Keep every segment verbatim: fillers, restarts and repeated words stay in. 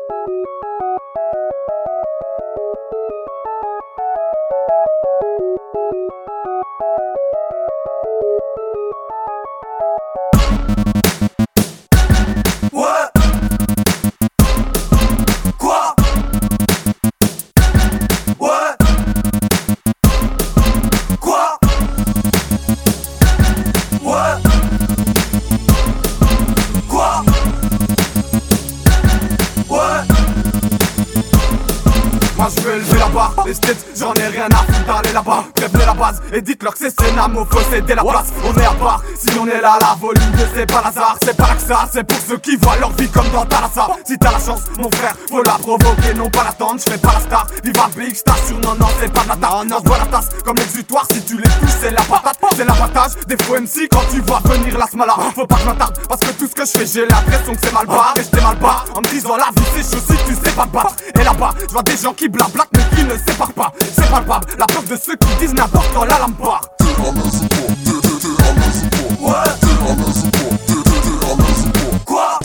Moi je veux élever la barre, les states, j'en ai rien à foutre d'aller là-bas. Prévenez la base et dites-leur que c'est Sénamo, faut céder la place. On est à part, si on est là, la volume de c'est pas l'hasard. C'est pas là que ça, c'est pour ceux qui voient leur vie comme dans Talassa. Si t'as la chance, mon frère, faut la provoquer, non pas l'attendre. Je fais pas la star, viva big, j't'assure, non non c'est pas de la tasse. Non, je vois la tasse comme l'exutoire, si tu les touches c'est la patate. C'est l'avantage des faux M C quand tu vois venir la smala. Faut pas que je m'attarde, parce que tout ce que je fais j'ai l'impression que c'est mal barre. Et j't'ai mal barre, en me disant la vie c'est chaud si tu sais pas te battre. Et là-bas, je vois des gens qui blablatent mais qui ne séparent pas. C'est palpable, la preuve de ceux qui disent n'importe quand la lampe part. Quoi?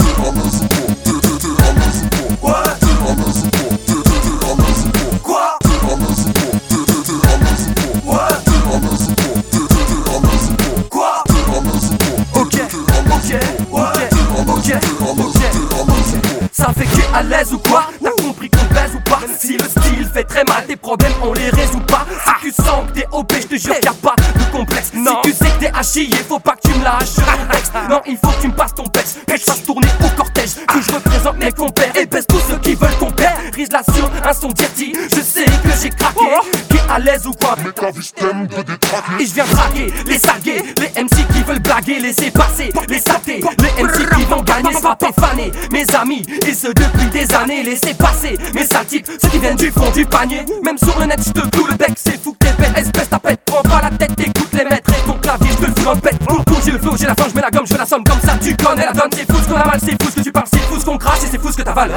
Ça fait que t'es à l'aise ou quoi? T'as compris qu'on baise ou pas? Si le style fait très mal, tes problèmes on les résout pas. Si tu sens que t'es O P, j'te jure y'a pas de complexe. Non. Si tu sais que t'es à chier, faut pas que tu me lâches sur mon texte. Non, il faut que tu me passes ton pêche. Pêche fasse tourner au cortège. Que je représente mes compères et baisse tous ceux qui veulent ton père. Rise là sur un son dirty, je sais que j'ai craqué. T'es à l'aise ou quoi? Mais ta vie t'aime de détraquer. Et je viens draguer les salgués, les M C qui veulent blaguer, laisser passer les saletés. Les M C qui vont gagner, soient profanés. Mes amis, et ce depuis des années, laissez passer mes sales types, ceux qui viennent du fond du panier. Même sur le net, j'te cloue le bec, c'est fou que t'es bête, espèce ta pète. Prends pas la tête, écoute les maîtres et ton clavier, j'te le fous dans le pète. Pour tout, j'ai le flow, j'ai la fin, j'mets la gomme, j'fais la somme comme ça, tu connais la donne. C'est fou ce qu'on a mal, c'est fou ce que tu parles, c'est fou ce qu'on crache et c'est fou ce que t'avales.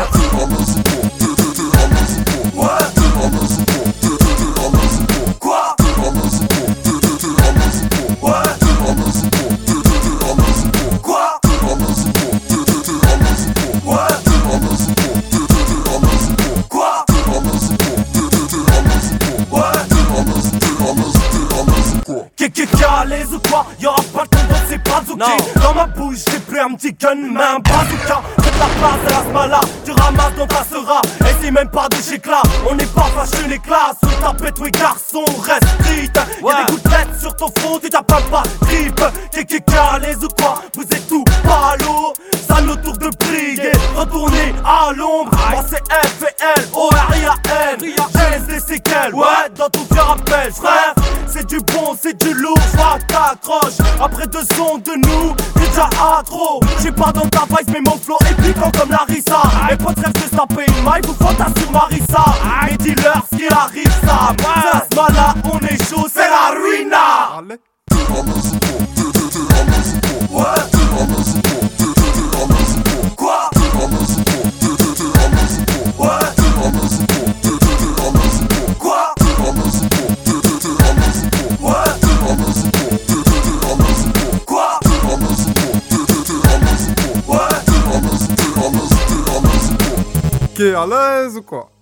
Quoi? Qu'est-ce à l'aise ou quoi? Y'aura pas le temps de c'est pas ok. Dans ma bouche j'ai pris un petit gun, mais un bazooka. Faites la place à la smala, tu ramasses dans ta sera. Et c'est même pas de chez là, on n'est pas fâcheux les classes. Sous ta pète, oui garçon, reste street. Y'a des gouttelettes sur ton front, tu t'appelles pas trip. Qu'est-ce à l'aise ou quoi? Vous êtes tout pas à l'eau. Ça nos tours de briguer, retournez à l'ombre. Moi c'est F et L, O R I A N. Je laisse des séquelles, ouais, dans ton vieux rappel, frère. C'est du bon, c'est du lourd, j'vois que t'accroches. Après deux sons de nous, t'es déjà à trop. J'suis pas dans ta vice, mais mon flow est piquant comme Larissa. Mes potes rêvent de se taper une maille, vous fantasme sur Marissa. Mais dis-leur ce qui arrive, ça. Ça ce mal-là, on est chaud, c'est la ruina. Quoi? Qu'est à l'aise ou quoi?